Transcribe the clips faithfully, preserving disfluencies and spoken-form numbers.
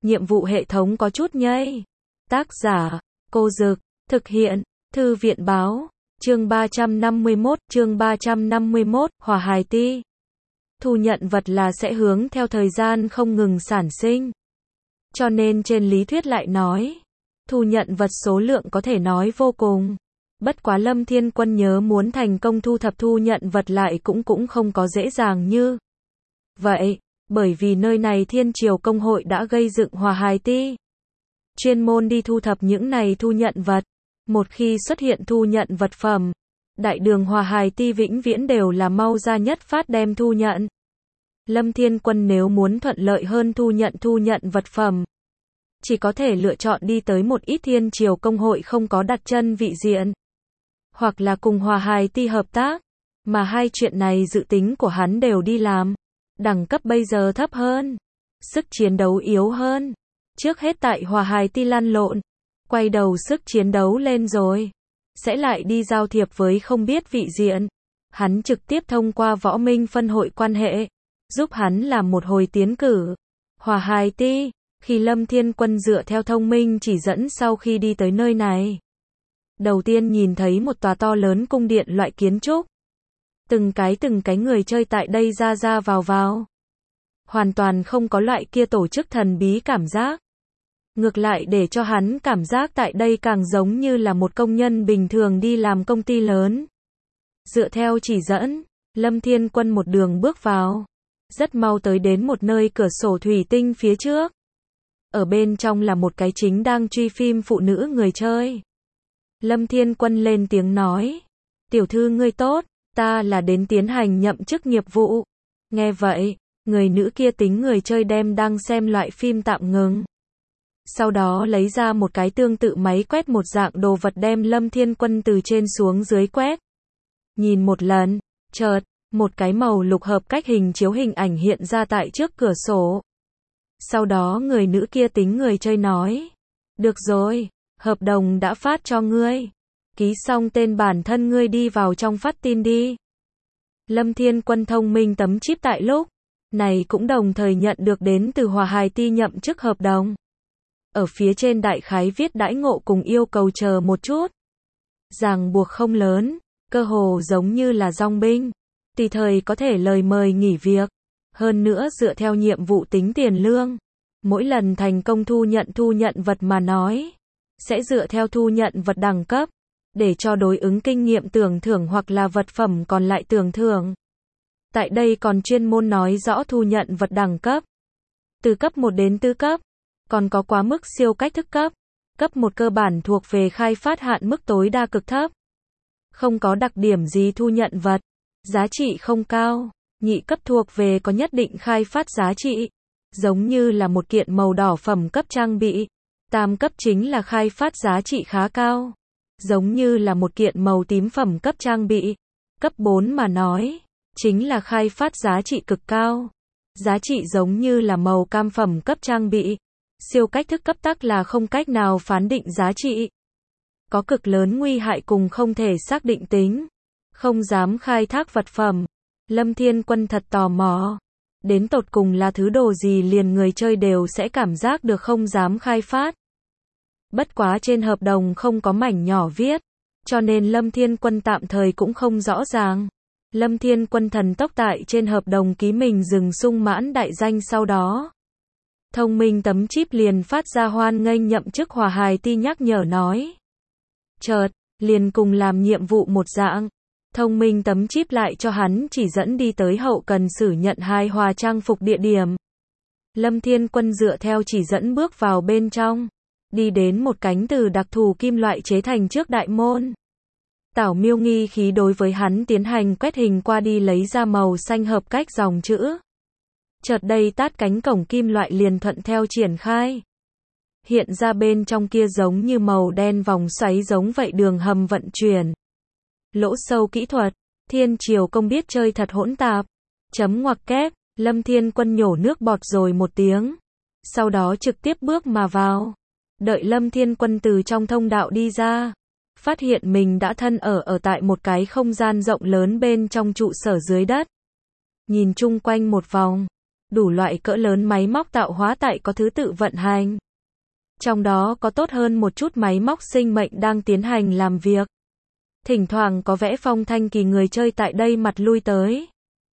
nhiệm vụ hệ thống có chút nhây. Tác giả, Cô Dực, thực hiện, Thư viện báo, chương ba trăm năm mươi mốt, chương ba trăm năm mươi mốt, Hỏa hài ti. Thu nhận vật là sẽ hướng theo thời gian không ngừng sản sinh. Cho nên trên lý thuyết lại nói, thu nhận vật số lượng có thể nói vô cùng. Bất quá Lâm Thiên Quân nhớ muốn thành công thu thập thu nhận vật lại cũng cũng không có dễ dàng như vậy, bởi vì nơi này Thiên Triều Công hội đã gây dựng Hỏa hài ti. Chuyên môn đi thu thập những này thu nhận vật. Một khi xuất hiện thu nhận vật phẩm, đại đường Hỏa hài ti vĩnh viễn đều là mau ra nhất phát đem thu nhận. Lâm Thiên Quân nếu muốn thuận lợi hơn thu nhận thu nhận vật phẩm, chỉ có thể lựa chọn đi tới một ít Thiên Triều Công hội không có đặt chân vị diện, hoặc là cùng Hỏa hài ti hợp tác, mà hai chuyện này dự tính của hắn đều đi làm. Đẳng cấp bây giờ thấp hơn, sức chiến đấu yếu hơn. Trước hết tại Hỏa hài ti lăn lộn, quay đầu sức chiến đấu lên rồi, sẽ lại đi giao thiệp với không biết vị diện. Hắn trực tiếp thông qua võ minh phân hội quan hệ, giúp hắn làm một hồi tiến cử. Hỏa hài ti, khi Lâm Thiên Quân dựa theo thông minh chỉ dẫn sau khi đi tới nơi này, đầu tiên nhìn thấy một tòa to lớn cung điện loại kiến trúc. Từng cái từng cái người chơi tại đây ra ra vào vào. Hoàn toàn không có loại kia tổ chức thần bí cảm giác. Ngược lại để cho hắn cảm giác tại đây càng giống như là một công nhân bình thường đi làm công ty lớn. Dựa theo chỉ dẫn, Lâm Thiên Quân một đường bước vào. Rất mau tới đến một nơi cửa sổ thủy tinh phía trước. Ở bên trong là một cái chính đang truy phim phụ nữ người chơi. Lâm Thiên Quân lên tiếng nói. Tiểu thư ngươi tốt, ta là đến tiến hành nhậm chức nghiệp vụ. Nghe vậy, người nữ kia tính người chơi đem đang xem loại phim tạm ngừng. Sau đó lấy ra một cái tương tự máy quét một dạng đồ vật đem Lâm Thiên Quân từ trên xuống dưới quét. Nhìn một lần, chợt, một cái màu lục hợp cách hình chiếu hình ảnh hiện ra tại trước cửa sổ. Sau đó người nữ kia tính người chơi nói. Được rồi, hợp đồng đã phát cho ngươi. Ký xong tên bản thân ngươi đi vào trong phát tin đi. Lâm Thiên Quân thông minh tấm chip tại lúc này cũng đồng thời nhận được đến từ Hỏa hài ti nhậm chức hợp đồng. Ở phía trên đại khái viết đãi ngộ cùng yêu cầu chờ một chút. Ràng buộc không lớn, cơ hồ giống như là dong binh, tùy thời có thể lời mời nghỉ việc. Hơn nữa dựa theo nhiệm vụ tính tiền lương. Mỗi lần thành công thu nhận thu nhận vật mà nói, sẽ dựa theo thu nhận vật đẳng cấp, để cho đối ứng kinh nghiệm tưởng thưởng hoặc là vật phẩm còn lại tưởng thưởng. Tại đây còn chuyên môn nói rõ thu nhận vật đẳng cấp. Từ cấp một đến tư cấp. Còn có quá mức siêu cách thức cấp. Cấp một cơ bản thuộc về khai phát hạn mức tối đa cực thấp. Không có đặc điểm gì thu nhận vật. Giá trị không cao. Nhị cấp thuộc về có nhất định khai phát giá trị. Giống như là một kiện màu đỏ phẩm cấp trang bị. Tam cấp chính là khai phát giá trị khá cao. Giống như là một kiện màu tím phẩm cấp trang bị. Cấp bốn mà nói, chính là khai phát giá trị cực cao. Giá trị giống như là màu cam phẩm cấp trang bị. Siêu cách thức cấp tắc là không cách nào phán định giá trị. Có cực lớn nguy hại cùng không thể xác định tính. Không dám khai thác vật phẩm. Lâm Thiên Quân thật tò mò. Đến tột cùng là thứ đồ gì liền người chơi đều sẽ cảm giác được không dám khai phát. Bất quá trên hợp đồng không có mảnh nhỏ viết. Cho nên Lâm Thiên Quân tạm thời cũng không rõ ràng. Lâm Thiên Quân thần tốc tại trên hợp đồng ký mình dừng sung mãn đại danh sau đó. Thông minh tấm chip liền phát ra hoan nghênh nhậm chức Hỏa hài ti nhắc nhở nói. Chợt, liền cùng làm nhiệm vụ một dạng. Thông minh tấm chip lại cho hắn chỉ dẫn đi tới hậu cần xử nhận hài hòa trang phục địa điểm. Lâm Thiên Quân dựa theo chỉ dẫn bước vào bên trong. Đi đến một cánh từ đặc thù kim loại chế thành trước đại môn. Tảo Miêu nghi khí đối với hắn tiến hành quét hình qua đi lấy ra màu xanh hợp cách dòng chữ. Chợt đây tát cánh cổng kim loại liền thuận theo triển khai. Hiện ra bên trong kia giống như màu đen vòng xoáy giống vậy đường hầm vận chuyển. Lỗ sâu kỹ thuật, Thiên Triều Công biết chơi thật hỗn tạp. Chấm ngoặc kép, Lâm Thiên Quân nhổ nước bọt rồi một tiếng. Sau đó trực tiếp bước mà vào. Đợi Lâm Thiên Quân từ trong thông đạo đi ra. Phát hiện mình đã thân ở ở tại một cái không gian rộng lớn bên trong trụ sở dưới đất. Nhìn chung quanh một vòng. đủ loại cỡ lớn máy móc tạo hóa tại có thứ tự vận hành. Trong đó có tốt hơn một chút máy móc sinh mệnh đang tiến hành làm việc. Thỉnh thoảng có vẽ phong thanh kỳ người chơi tại đây mặt lui tới.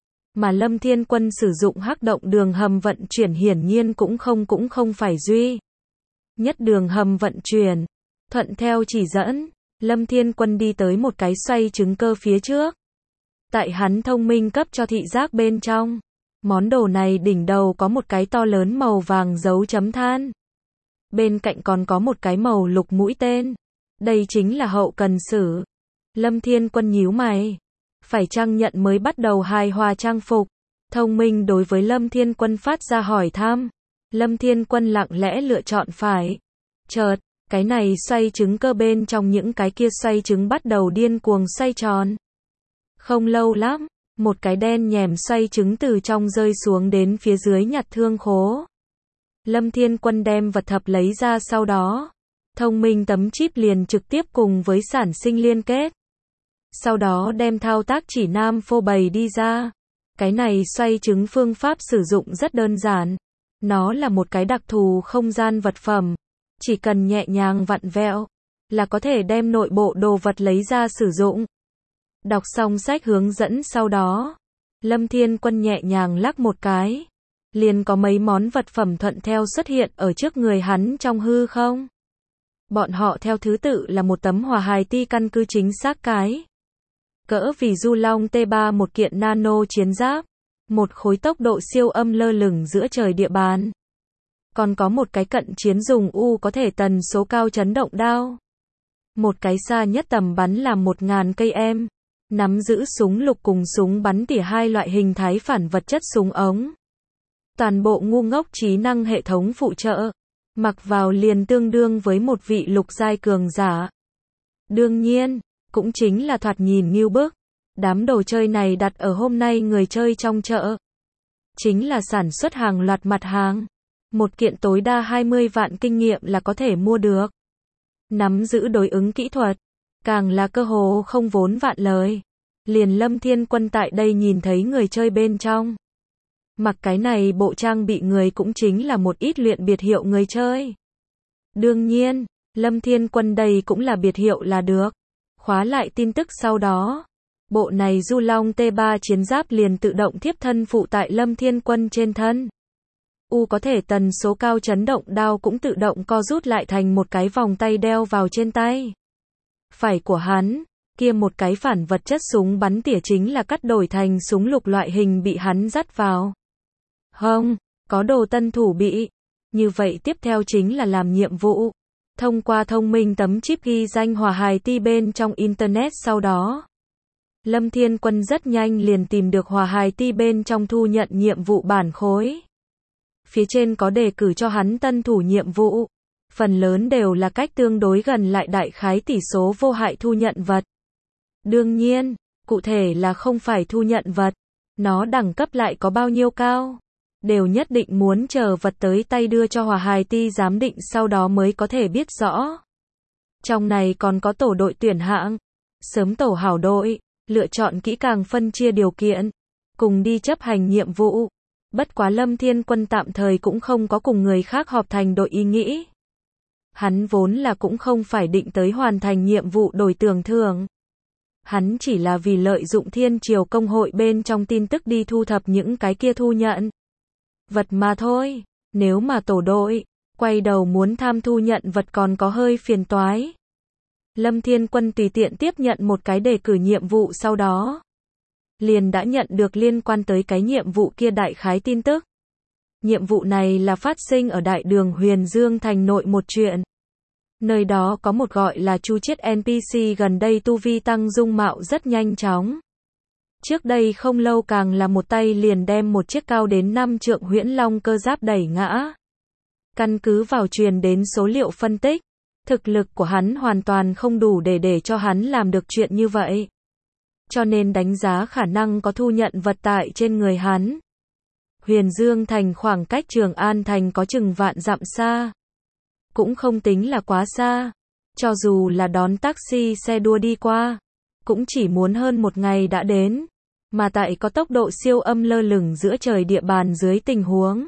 Mà Lâm Thiên Quân sử dụng hắc động đường hầm vận chuyển hiển nhiên cũng không cũng không phải duy nhất đường hầm vận chuyển. Thuận theo chỉ dẫn, Lâm Thiên Quân đi tới một cái xoay trứng cơ phía trước. Tại hắn thông minh cấp cho thị giác bên trong. Món đồ này đỉnh đầu có một cái to lớn màu vàng dấu chấm than. Bên cạnh còn có một cái màu lục mũi tên. Đây chính là hậu cần sử. Lâm Thiên Quân nhíu mày. Phải chăng nhận mới bắt đầu hài hòa trang phục. Thông minh đối với Lâm Thiên Quân phát ra hỏi thăm. Lâm Thiên Quân lặng lẽ lựa chọn phải. Chợt, cái này xoay trứng cơ bên trong những cái kia xoay trứng bắt đầu điên cuồng xoay tròn. Không lâu lắm, một cái đen nhèm xoay trứng từ trong rơi xuống đến phía dưới nhặt thương khố. Lâm Thiên Quân đem vật thập lấy ra sau đó. Thông minh tấm chip liền trực tiếp cùng với sản sinh liên kết. Sau đó đem thao tác chỉ nam phô bày đi ra. Cái này xoay trứng phương pháp sử dụng rất đơn giản. Nó là một cái đặc thù không gian vật phẩm. Chỉ cần nhẹ nhàng vặn vẹo, là có thể đem nội bộ đồ vật lấy ra sử dụng. Đọc xong sách hướng dẫn sau đó, Lâm Thiên Quân nhẹ nhàng lắc một cái. Liền có mấy món vật phẩm thuận theo xuất hiện ở trước người hắn trong hư không. Bọn họ theo thứ tự là một tấm hòa hài ti căn cứ chính xác cái. Cỡ vì du long T ba một kiện nano chiến giáp. Một khối tốc độ siêu âm lơ lửng giữa trời địa bàn. Còn có một cái cận chiến dùng U có thể tần số cao chấn động đao. Một cái xa nhất tầm bắn là một nghìn cây em. Nắm giữ súng lục cùng súng bắn tỉa hai loại hình thái phản vật chất súng ống. Toàn bộ ngu ngốc trí năng hệ thống phụ trợ. Mặc vào liền tương đương với một vị lục giai cường giả. Đương nhiên, cũng chính là thoạt nhìn ngưu bức. Đám đồ chơi này đặt ở hôm nay người chơi trong chợ. Chính là sản xuất hàng loạt mặt hàng. Một kiện tối đa hai mươi vạn kinh nghiệm là có thể mua được. Nắm giữ đối ứng kỹ thuật. Càng là cơ hồ không vốn vạn lời. Liền Lâm Thiên Quân tại đây nhìn thấy người chơi bên trong. Mặc cái này bộ trang bị người cũng chính là một ít luyện biệt hiệu người chơi. Đương nhiên, Lâm Thiên Quân đây cũng là biệt hiệu là được. Khóa lại tin tức sau đó. Bộ này du long T ba chiến giáp liền tự động thiếp thân phụ tại Lâm Thiên Quân trên thân. U có thể tần số cao chấn động đao cũng tự động co rút lại thành một cái vòng tay đeo vào trên tay. Phải của hắn, kia một cái phản vật chất súng bắn tỉa chính là cắt đổi thành súng lục loại hình bị hắn dắt vào. Hông, có đồ tân thủ bị. Như vậy tiếp theo chính là làm nhiệm vụ. Thông qua thông minh tấm chip ghi danh hòa hài ti bên trong Internet sau đó. Lâm Thiên Quân rất nhanh liền tìm được hòa hài ti bên trong thu nhận nhiệm vụ bản khối. Phía trên có đề cử cho hắn tân thủ nhiệm vụ. Phần lớn đều là cách tương đối gần lại đại khái tỷ số vô hại thu nhận vật. Đương nhiên, cụ thể là không phải thu nhận vật. Nó đẳng cấp lại có bao nhiêu cao. Đều nhất định muốn chờ vật tới tay đưa cho hòa hài ti giám định sau đó mới có thể biết rõ. Trong này còn có tổ đội tuyển hạng. Sớm tổ hảo đội. Lựa chọn kỹ càng phân chia điều kiện. Cùng đi chấp hành nhiệm vụ. Bất quá Lâm Thiên Quân tạm thời cũng không có cùng người khác họp thành đội ý nghĩ. Hắn vốn là cũng không phải định tới hoàn thành nhiệm vụ đổi tưởng thưởng. Hắn chỉ là vì lợi dụng Thiên Triều công hội bên trong tin tức đi thu thập những cái kia thu nhận vật mà thôi. Nếu mà tổ đội quay đầu muốn tham thu nhận vật còn có hơi phiền toái. Lâm Thiên Quân tùy tiện tiếp nhận một cái đề cử nhiệm vụ sau đó. Liền đã nhận được liên quan tới cái nhiệm vụ kia đại khái tin tức. Nhiệm vụ này là phát sinh ở đại đường Huyền Dương thành nội một chuyện. Nơi đó có một gọi là Chu Chiết en pê xê gần đây tu vi tăng dung mạo rất nhanh chóng. Trước đây không lâu càng là một tay liền đem một chiếc cao đến năm trượng huyễn long cơ giáp đẩy ngã. Căn cứ vào truyền đến số liệu phân tích, thực lực của hắn hoàn toàn không đủ để để cho hắn làm được chuyện như vậy. Cho nên đánh giá khả năng có thu nhận vật tại trên người hắn. Huyền Dương thành khoảng cách Trường An thành có chừng vạn dặm xa. Cũng không tính là quá xa. Cho dù là đón taxi xe đua đi qua, cũng chỉ muốn hơn một ngày đã đến. Mà tại có tốc độ siêu âm lơ lửng giữa trời địa bàn dưới tình huống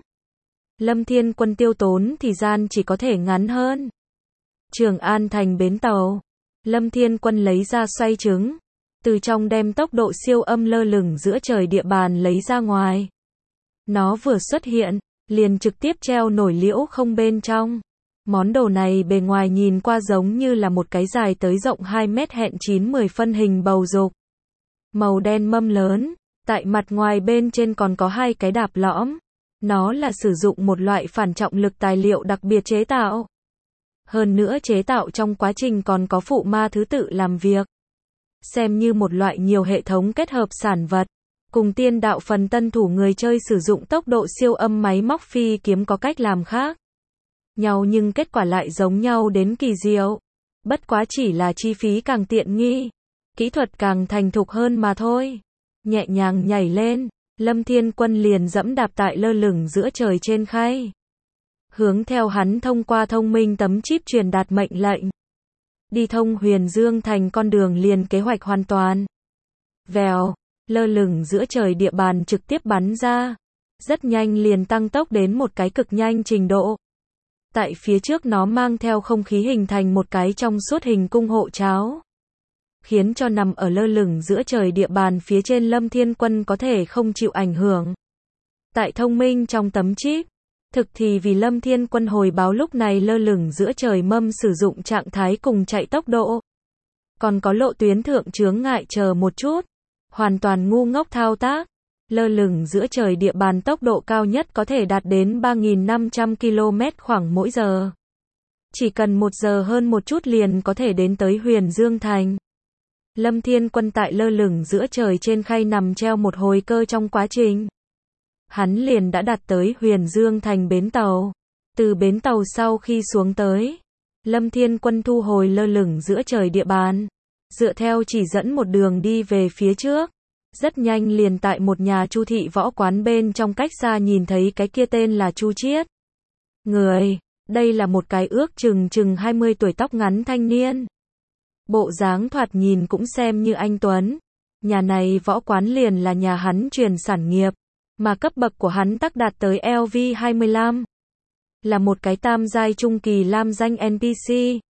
Lâm Thiên Quân tiêu tốn thì gian chỉ có thể ngắn hơn. Trường An thành bến tàu. Lâm Thiên Quân lấy ra xoay trứng, từ trong đem tốc độ siêu âm lơ lửng giữa trời địa bàn lấy ra ngoài. Nó vừa xuất hiện, liền trực tiếp treo nổi liễu không bên trong. Món đồ này bề ngoài nhìn qua giống như là một cái dài tới rộng hai mét hẹn chín mười phân hình bầu dục. Màu đen mâm lớn, tại mặt ngoài bên trên còn có hai cái đạp lõm. Nó là sử dụng một loại phản trọng lực tài liệu đặc biệt chế tạo. Hơn nữa chế tạo trong quá trình còn có phụ ma thứ tự làm việc. Xem như một loại nhiều hệ thống kết hợp sản vật. Cùng tiên đạo phần tân thủ người chơi sử dụng tốc độ siêu âm máy móc phi kiếm có cách làm khác nhau nhưng kết quả lại giống nhau đến kỳ diệu. Bất quá chỉ là chi phí càng tiện nghi, kỹ thuật càng thành thục hơn mà thôi. Nhẹ nhàng nhảy lên, Lâm Thiên Quân liền dẫm đạp tại lơ lửng giữa trời trên khay. Hướng theo hắn thông qua thông minh tấm chip truyền đạt mệnh lệnh. Đi thông Huyền Dương thành con đường liền kế hoạch hoàn toàn. Vèo, lơ lửng giữa trời địa bàn trực tiếp bắn ra. Rất nhanh liền tăng tốc đến một cái cực nhanh trình độ. Tại phía trước nó mang theo không khí hình thành một cái trong suốt hình cung hộ cháo. Khiến cho nằm ở lơ lửng giữa trời địa bàn phía trên Lâm Thiên Quân có thể không chịu ảnh hưởng. Tại thông minh trong tấm chip, thực thì vì Lâm Thiên Quân hồi báo lúc này lơ lửng giữa trời mâm sử dụng trạng thái cùng chạy tốc độ. Còn có lộ tuyến thượng chướng ngại chờ một chút. Hoàn toàn ngu ngốc thao tác. Lơ lửng giữa trời địa bàn tốc độ cao nhất có thể đạt đến ba nghìn năm trăm ki lô mét khoảng mỗi giờ. Chỉ cần một giờ hơn một chút liền có thể đến tới Huyền Dương thành. Lâm Thiên Quân tại lơ lửng giữa trời trên khay nằm treo một hồi cơ trong quá trình. Hắn liền đã đạt tới Huyền Dương thành bến tàu. Từ bến tàu sau khi xuống tới, Lâm Thiên Quân thu hồi lơ lửng giữa trời địa bàn. Dựa theo chỉ dẫn một đường đi về phía trước. Rất nhanh liền tại một nhà Chu thị võ quán bên trong cách xa nhìn thấy cái kia tên là Chu Chiết. Người, đây là một cái ước chừng chừng hai mươi tuổi tóc ngắn thanh niên. Bộ dáng thoạt nhìn cũng xem như anh tuấn. Nhà này võ quán liền là nhà hắn truyền sản nghiệp, mà cấp bậc của hắn tắc đạt tới L V hai mươi lăm. Là một cái tam giai trung kỳ lam danh N P C.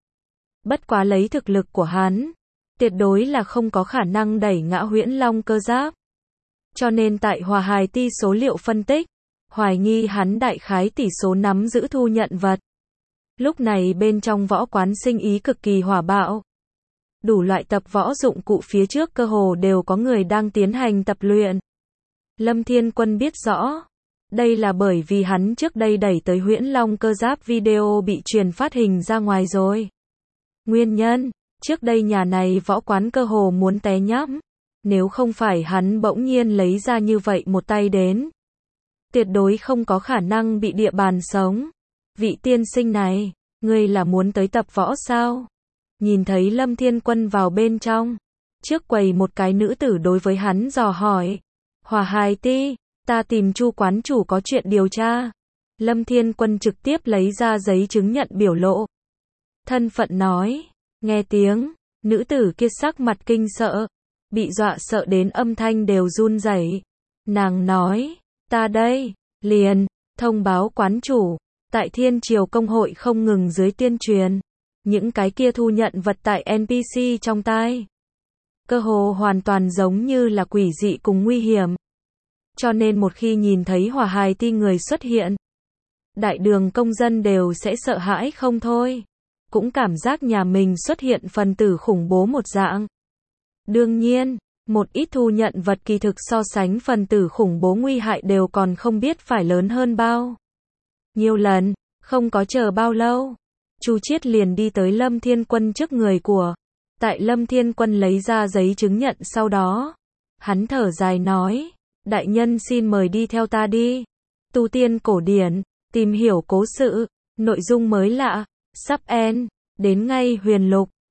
Bất quá lấy thực lực của hắn, tuyệt đối là không có khả năng đẩy ngã Huyễn Long cơ giáp. Cho nên tại Hòa Hài Ti số liệu phân tích, hoài nghi hắn đại khái tỷ số nắm giữ thu nhận vật. Lúc này bên trong võ quán sinh ý cực kỳ hỏa bạo. Đủ loại tập võ dụng cụ phía trước cơ hồ đều có người đang tiến hành tập luyện. Lâm Thiên Quân biết rõ. Đây là bởi vì hắn trước đây đẩy tới Huyễn Long cơ giáp video bị truyền phát hình ra ngoài rồi. Nguyên nhân, trước đây nhà này võ quán cơ hồ muốn té nhắm. Nếu không phải hắn bỗng nhiên lấy ra như vậy một tay đến, tuyệt đối không có khả năng bị địa bàn sống. Vị tiên sinh này, ngươi là muốn tới tập võ sao? Nhìn thấy Lâm Thiên Quân vào bên trong, trước quầy một cái nữ tử đối với hắn dò hỏi. Hòa Hài Ti, ta tìm Chu quán chủ có chuyện điều tra. Lâm Thiên Quân trực tiếp lấy ra giấy chứng nhận biểu lộ. Thân phận nói, nghe tiếng, nữ tử kia sắc mặt kinh sợ, bị dọa sợ đến âm thanh đều run rẩy. Nàng nói, ta đây, liền, thông báo quán chủ, tại Thiên Triều Công hội không ngừng dưới tuyên truyền. Những cái kia thu nhận vật tại N P C trong tay. Cơ hồ hoàn toàn giống như là quỷ dị cùng nguy hiểm. Cho nên một khi nhìn thấy Hòa Hài Ti người xuất hiện, đại đường công dân đều sẽ sợ hãi không thôi. Cũng cảm giác nhà mình xuất hiện phần tử khủng bố một dạng. Đương nhiên, một ít thu nhận vật kỳ thực so sánh phần tử khủng bố nguy hại đều còn không biết phải lớn hơn bao. Nhiều lần, không có chờ bao lâu. Chu Chiết liền đi tới Lâm Thiên Quân trước người của. Tại Lâm Thiên Quân lấy ra giấy chứng nhận sau đó. Hắn thở dài nói. Đại nhân xin mời đi theo ta đi. Tu tiên cổ điển, tìm hiểu cố sự, nội dung mới lạ, sắp end, đến ngay huyền lục.